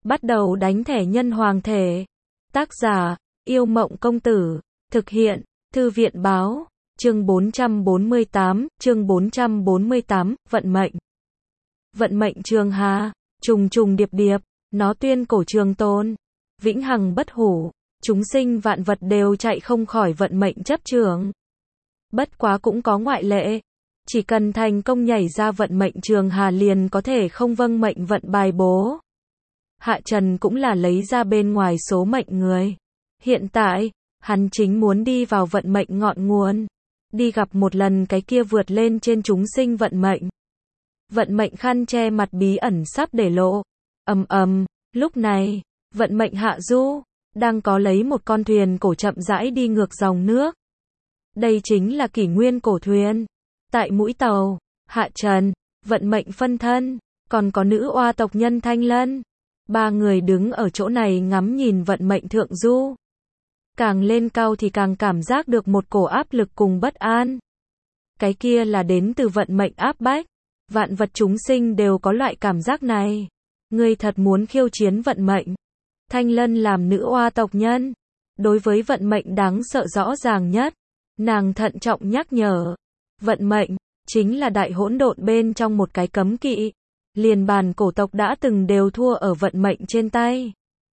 Bắt đầu đánh thẻ nhân hoàng thể. Tác giả, Yêu Mộng Công Tử. Thực hiện, Thư viện Báo. Chương 448, vận mệnh. Vận mệnh Trường Hà, trùng trùng điệp điệp, nó tuyên cổ trường tồn, vĩnh hằng bất hủ, chúng sinh vạn vật đều chạy không khỏi vận mệnh chấp chưởng. Bất quá cũng có ngoại lệ, chỉ cần thành công nhảy ra vận mệnh Trường Hà liền có thể không vâng mệnh vận bài bố. Hạ Trần cũng là lấy ra bên ngoài số mệnh người. Hiện tại, hắn chính muốn đi vào vận mệnh ngọn nguồn, đi gặp một lần cái kia vượt lên trên chúng sinh vận mệnh. Vận mệnh khăn che mặt bí ẩn sắp để lộ. Lúc này, vận mệnh hạ du, đang có lấy một con thuyền cổ chậm rãi đi ngược dòng nước. Đây chính là kỷ nguyên cổ thuyền. Tại mũi tàu, Hạ Trần, vận mệnh phân thân, còn có nữ oa tộc nhân Thanh Lân. Ba người đứng ở chỗ này ngắm nhìn vận mệnh thượng du. Càng lên cao thì càng cảm giác được một cổ áp lực cùng bất an. Cái kia là đến từ vận mệnh áp bách. Vạn vật chúng sinh đều có loại cảm giác này. Ngươi thật muốn khiêu chiến vận mệnh. Thanh Lân làm nữ oa tộc nhân, đối với vận mệnh đáng sợ rõ ràng nhất. Nàng thận trọng nhắc nhở. Vận mệnh, chính là đại hỗn độn bên trong một cái cấm kỵ. Liền bàn cổ tộc đã từng đều thua ở vận mệnh trên tay.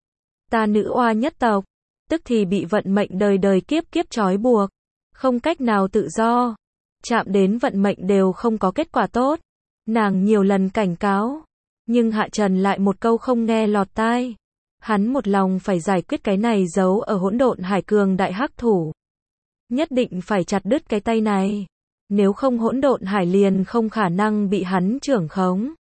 Ta nữ oa nhất tộc, tức thì bị vận mệnh đời đời kiếp kiếp trói buộc. Không cách nào tự do. Chạm đến vận mệnh đều không có kết quả tốt. Nàng nhiều lần cảnh cáo. Nhưng Hạ Trần lại một câu không nghe lọt tai. Hắn một lòng phải giải quyết cái này giấu ở hỗn độn hải cường đại hắc thủ. Nhất định phải chặt đứt cái tay này. Nếu không hỗn độn hải liền không khả năng bị hắn trưởng khống.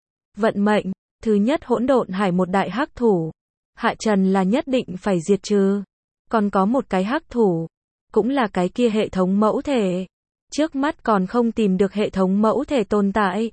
Vận mệnh, thứ nhất hỗn độn hải một đại hắc thủ. Hạ Trần là nhất định phải diệt trừ. Còn có một cái hắc thủ, cũng là cái kia hệ thống mẫu thể. Trước mắt còn không tìm được hệ thống mẫu thể tồn tại.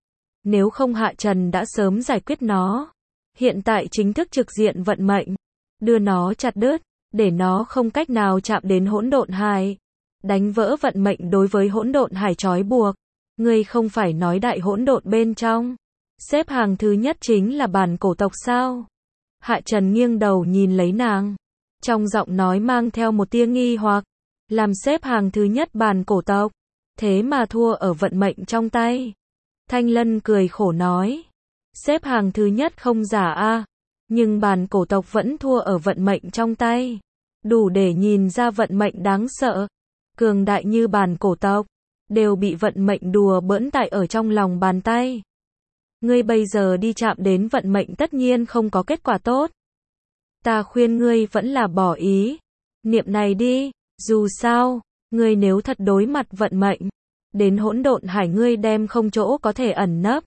Nếu không Hạ Trần đã sớm giải quyết nó. Hiện tại chính thức trực diện vận mệnh, đưa nó chặt đứt, để nó không cách nào chạm đến hỗn độn hải. Đánh vỡ vận mệnh đối với hỗn độn hải trói buộc. Ngươi không phải nói đại hỗn độn bên trong, xếp hàng thứ nhất chính là bản cổ tộc sao? Hạ Trần nghiêng đầu nhìn lấy nàng, trong giọng nói mang theo một tia nghi hoặc. Làm xếp hàng thứ nhất bản cổ tộc, thế mà thua ở vận mệnh trong tay. Thanh Lân cười khổ nói, xếp hàng thứ nhất không giả a, nhưng bản cổ tộc vẫn thua ở vận mệnh trong tay. Đủ để nhìn ra vận mệnh đáng sợ. Cường đại như bản cổ tộc, đều bị vận mệnh đùa bỡn tại ở trong lòng bàn tay. Ngươi bây giờ đi chạm đến vận mệnh tất nhiên không có kết quả tốt. Ta khuyên ngươi vẫn là bỏ ý niệm này đi, dù sao, ngươi nếu thật đối mặt vận mệnh, đến hỗn độn hải ngươi đem không chỗ có thể ẩn nấp.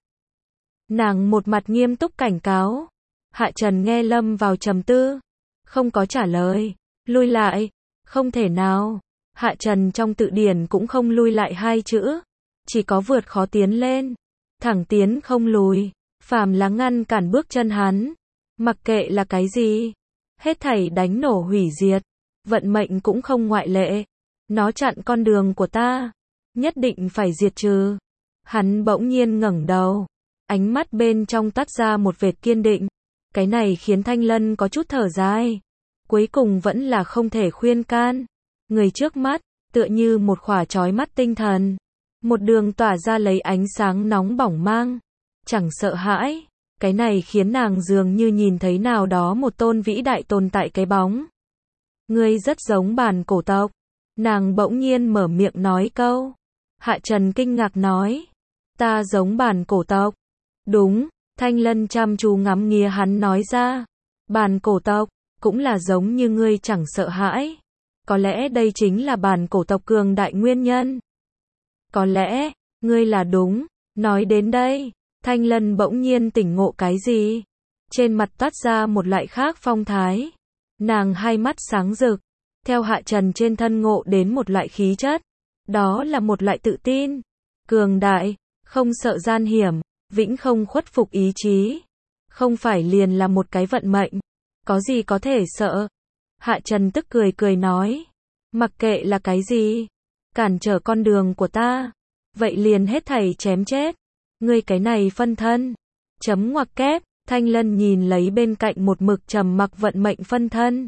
Nàng một mặt nghiêm túc cảnh cáo. Hạ Trần nghe lâm vào trầm tư, không có trả lời. Lui lại, không thể nào. Hạ Trần trong tự điển cũng không lui lại hai chữ, chỉ có vượt khó tiến lên, thẳng tiến không lùi. Phàm là ngăn cản bước chân hắn, mặc kệ là cái gì, hết thảy đánh nổ hủy diệt. Vận mệnh cũng không ngoại lệ. Nó chặn con đường của ta, nhất định phải diệt trừ. Hắn bỗng nhiên ngẩng đầu, ánh mắt bên trong toát ra một vệt kiên định. Cái này khiến Thanh Lân có chút thở dài. Cuối cùng vẫn là không thể khuyên can. Người trước mắt, tựa như một khỏa chói mắt tinh thần. Một đường tỏa ra lấy ánh sáng nóng bỏng mang. Chẳng sợ hãi. Cái này khiến nàng dường như nhìn thấy nào đó một tôn vĩ đại tồn tại cái bóng. Ngươi rất giống bản cổ tộc. Nàng bỗng nhiên mở miệng nói câu. Hạ Trần kinh ngạc nói. Ta giống bản cổ tộc. Đúng, Thanh Lân chăm chú ngắm nghía hắn nói ra. Bản cổ tộc, cũng là giống như ngươi chẳng sợ hãi. Có lẽ đây chính là bản cổ tộc cường đại nguyên nhân. Có lẽ, ngươi là đúng. Nói đến đây, Thanh Lân bỗng nhiên tỉnh ngộ cái gì. Trên mặt toát ra một loại khác phong thái. Nàng hai mắt sáng rực. Theo Hạ Trần trên thân ngộ đến một loại khí chất. Đó là một loại tự tin. Cường đại, không sợ gian hiểm, vĩnh không khuất phục ý chí. Không phải liền là một cái vận mệnh. Có gì có thể sợ. Hạ Trần tức cười cười nói. Mặc kệ là cái gì, cản trở con đường của ta, vậy liền hết thảy chém chết. Ngươi cái này phân thân. Chấm ngoặc kép, Thanh Lân nhìn lấy bên cạnh một mực trầm mặc vận mệnh phân thân.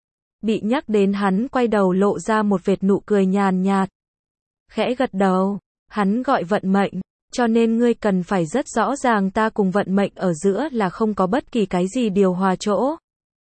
Bị nhắc đến hắn quay đầu lộ ra một vệt nụ cười nhàn nhạt. Khẽ gật đầu, hắn gọi vận mệnh, cho nên ngươi cần phải rất rõ ràng ta cùng vận mệnh ở giữa là không có bất kỳ cái gì điều hòa chỗ.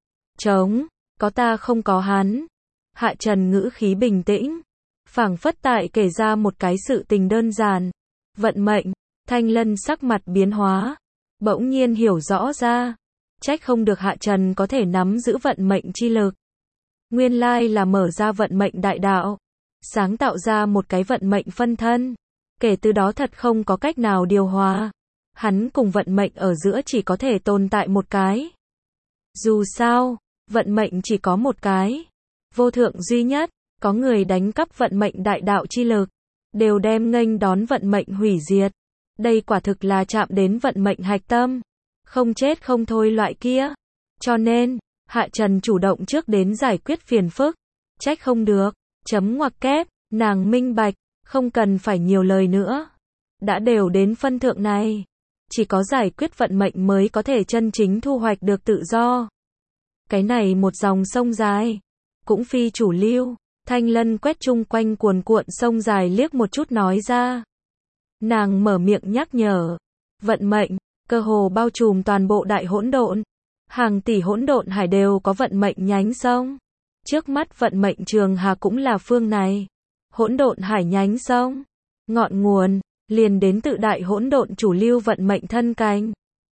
Trống, có ta không có hắn. Hạ Trần ngữ khí bình tĩnh, phảng phất tại kể ra một cái sự tình đơn giản. Vận mệnh, Thanh Lân sắc mặt biến hóa, bỗng nhiên hiểu rõ ra. Trách không được Hạ Trần có thể nắm giữ vận mệnh chi lực. Nguyên lai là mở ra vận mệnh đại đạo, sáng tạo ra một cái vận mệnh phân thân. Kể từ đó thật không có cách nào điều hòa. Hắn cùng vận mệnh ở giữa chỉ có thể tồn tại một cái. Dù sao, vận mệnh chỉ có một cái. Vô thượng duy nhất, có người đánh cắp vận mệnh đại đạo chi lực, đều đem nghênh đón vận mệnh hủy diệt. Đây quả thực là chạm đến vận mệnh hạch tâm. Không chết không thôi loại kia. Cho nên, Hạ Trần chủ động trước đến giải quyết phiền phức. Trách không được, chấm ngoặc kép, nàng minh bạch, không cần phải nhiều lời nữa. Đã đều đến phân thượng này. Chỉ có giải quyết vận mệnh mới có thể chân chính thu hoạch được tự do. Cái này một dòng sông dài, cũng phi chủ lưu. Thanh Lân quét chung quanh cuồn cuộn sông dài liếc một chút nói ra. Nàng mở miệng nhắc nhở. Vận mệnh, cơ hồ bao trùm toàn bộ đại hỗn độn. Hàng tỷ hỗn độn hải đều có vận mệnh nhánh sông. Trước mắt vận mệnh trường hà cũng là phương này. Hỗn độn hải nhánh sông. Ngọn nguồn, liền đến tự đại hỗn độn chủ lưu vận mệnh thân cánh.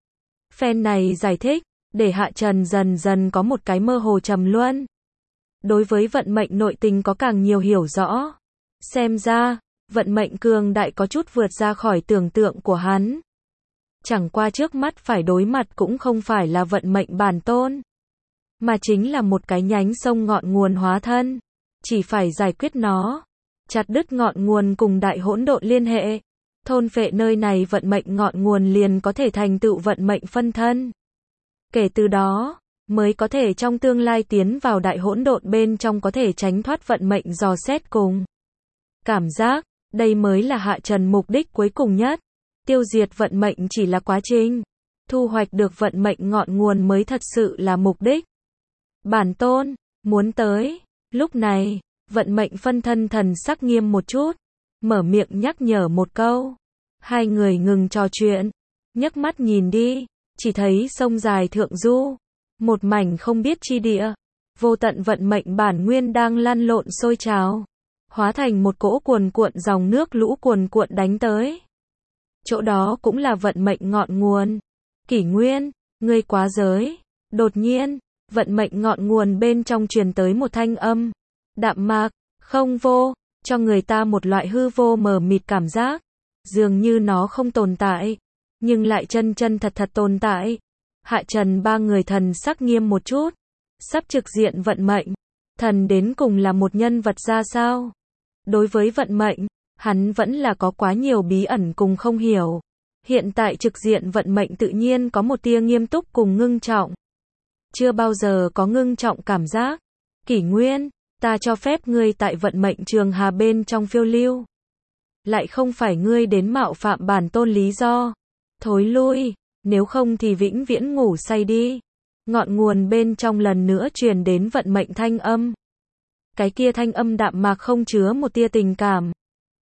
Phen này giải thích, để Hạ Trần dần dần có một cái mơ hồ trầm luân. Đối với vận mệnh nội tình có càng nhiều hiểu rõ. Xem ra, vận mệnh cường đại có chút vượt ra khỏi tưởng tượng của hắn. Chẳng qua trước mắt phải đối mặt cũng không phải là vận mệnh bản tôn, mà chính là một cái nhánh sông ngọn nguồn hóa thân. Chỉ phải giải quyết nó, chặt đứt ngọn nguồn cùng đại hỗn độn liên hệ, thôn phệ nơi này vận mệnh ngọn nguồn liền có thể thành tựu vận mệnh phân thân. Kể từ đó, mới có thể trong tương lai tiến vào đại hỗn độn bên trong có thể tránh thoát vận mệnh dò xét cùng. Cảm giác, đây mới là Hạ Trần mục đích cuối cùng nhất. Tiêu diệt vận mệnh chỉ là quá trình. Thu hoạch được vận mệnh ngọn nguồn mới thật sự là mục đích. Bản tôn, muốn tới. Lúc này, vận mệnh phân thân thần sắc nghiêm một chút. Mở miệng nhắc nhở một câu. Hai người ngừng trò chuyện. Nhấc mắt nhìn đi. Chỉ thấy sông dài thượng du. Một mảnh không biết chi địa. Vô tận vận mệnh bản nguyên đang lăn lộn sôi trào. Hóa thành một cỗ cuồn cuộn dòng nước lũ cuồn cuộn đánh tới. Chỗ đó cũng là vận mệnh ngọn nguồn. Kỷ Nguyên, ngươi quá giới. Đột nhiên, vận mệnh ngọn nguồn bên trong truyền tới một thanh âm. Đạm mạc, không vô, cho người ta một loại hư vô mờ mịt cảm giác. Dường như nó không tồn tại, nhưng lại chân chân thật thật tồn tại. Hạ Trần ba người thần sắc nghiêm một chút. Sắp trực diện vận mệnh. Thần đến cùng là một nhân vật ra sao? Đối với vận mệnh, hắn vẫn là có quá nhiều bí ẩn cùng không hiểu. Hiện tại trực diện vận mệnh tự nhiên có một tia nghiêm túc cùng ngưng trọng. Chưa bao giờ có ngưng trọng cảm giác. Kỷ Nguyên, ta cho phép ngươi tại vận mệnh trường hà bên trong phiêu lưu. Lại không phải ngươi đến mạo phạm bản tôn lý do. Thối lui, nếu không thì vĩnh viễn ngủ say đi. Ngọn nguồn bên trong lần nữa truyền đến vận mệnh thanh âm. Cái kia thanh âm đạm mạc không chứa một tia tình cảm.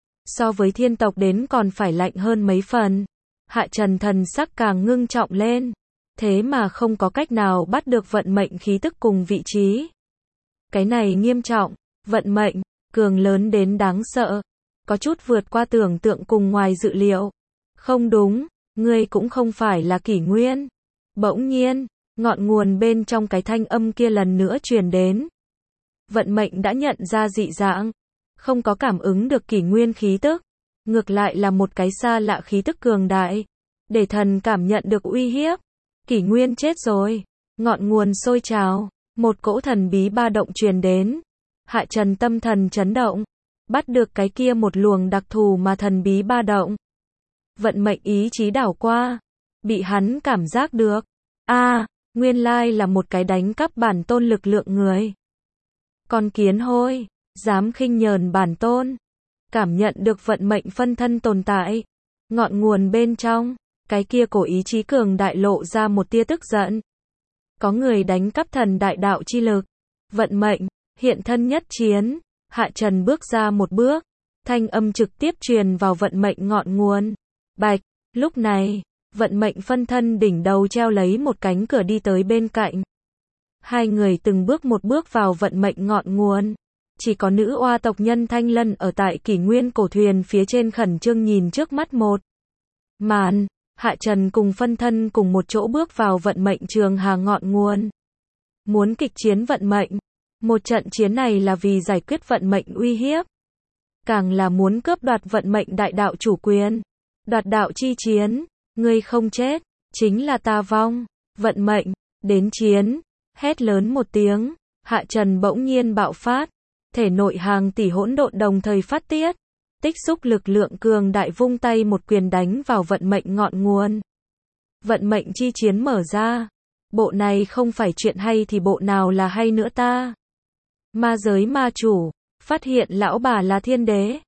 So với thiên tộc đến còn phải lạnh hơn mấy phần. Hạ Trần thần sắc càng ngưng trọng lên. Thế mà không có cách nào bắt được vận mệnh khí tức cùng vị trí. Cái này nghiêm trọng, vận mệnh, cường lớn đến đáng sợ. Có chút vượt qua tưởng tượng cùng ngoài dự liệu. Không đúng, ngươi cũng không phải là Kỷ Nguyên. Bỗng nhiên, ngọn nguồn bên trong cái thanh âm kia lần nữa truyền đến. Vận mệnh đã nhận ra dị dạng. Không có cảm ứng được Kỷ Nguyên khí tức. Ngược lại là một cái xa lạ khí tức cường đại. Để thần cảm nhận được uy hiếp. Kỷ Nguyên chết rồi. Ngọn nguồn sôi trào. Một cỗ thần bí ba động truyền đến. Hạ Trần tâm thần chấn động. Bắt được cái kia một luồng đặc thù mà thần bí ba động. Vận mệnh ý chí đảo qua. Bị hắn cảm giác được. Nguyên lai là một cái đánh cắp bản tôn lực lượng người. Con kiến hôi, dám khinh nhờn bản tôn. Cảm nhận được vận mệnh phân thân tồn tại. Ngọn nguồn bên trong, Cái kia cổ ý chí cường đại lộ ra một tia tức giận. Có người đánh cắp thần đại đạo chi lực. Vận mệnh, hiện thân nhất chiến. Hạ Trần bước ra một bước. Thanh âm trực tiếp truyền vào vận mệnh ngọn nguồn. Bạch, lúc này, vận mệnh phân thân đỉnh đầu treo lấy một cánh cửa đi tới bên cạnh. Hai người từng bước một bước vào vận mệnh ngọn nguồn. Chỉ có nữ oa tộc nhân Thanh Lân ở tại kỷ nguyên cổ thuyền phía trên khẩn trương nhìn trước mắt một màn. Hạ Trần cùng phân thân cùng một chỗ bước vào vận mệnh trường hà ngọn nguồn. Muốn kịch chiến vận mệnh. Một trận chiến này là vì giải quyết vận mệnh uy hiếp. Càng là muốn cướp đoạt vận mệnh đại đạo chủ quyền. Đoạt đạo chi chiến. Ngươi không chết, chính là ta vong. Vận mệnh, đến chiến. Hét lớn một tiếng. Hạ Trần bỗng nhiên bạo phát. Thể nội hàng tỷ hỗn độn đồng thời phát tiết. Tích xúc lực lượng cường đại vung tay một quyền đánh vào vận mệnh ngọn nguồn. Vận mệnh chi chiến mở ra. Bộ này không phải chuyện hay thì bộ nào là hay nữa ta. Ma giới ma chủ, phát hiện lão bà là thiên đế.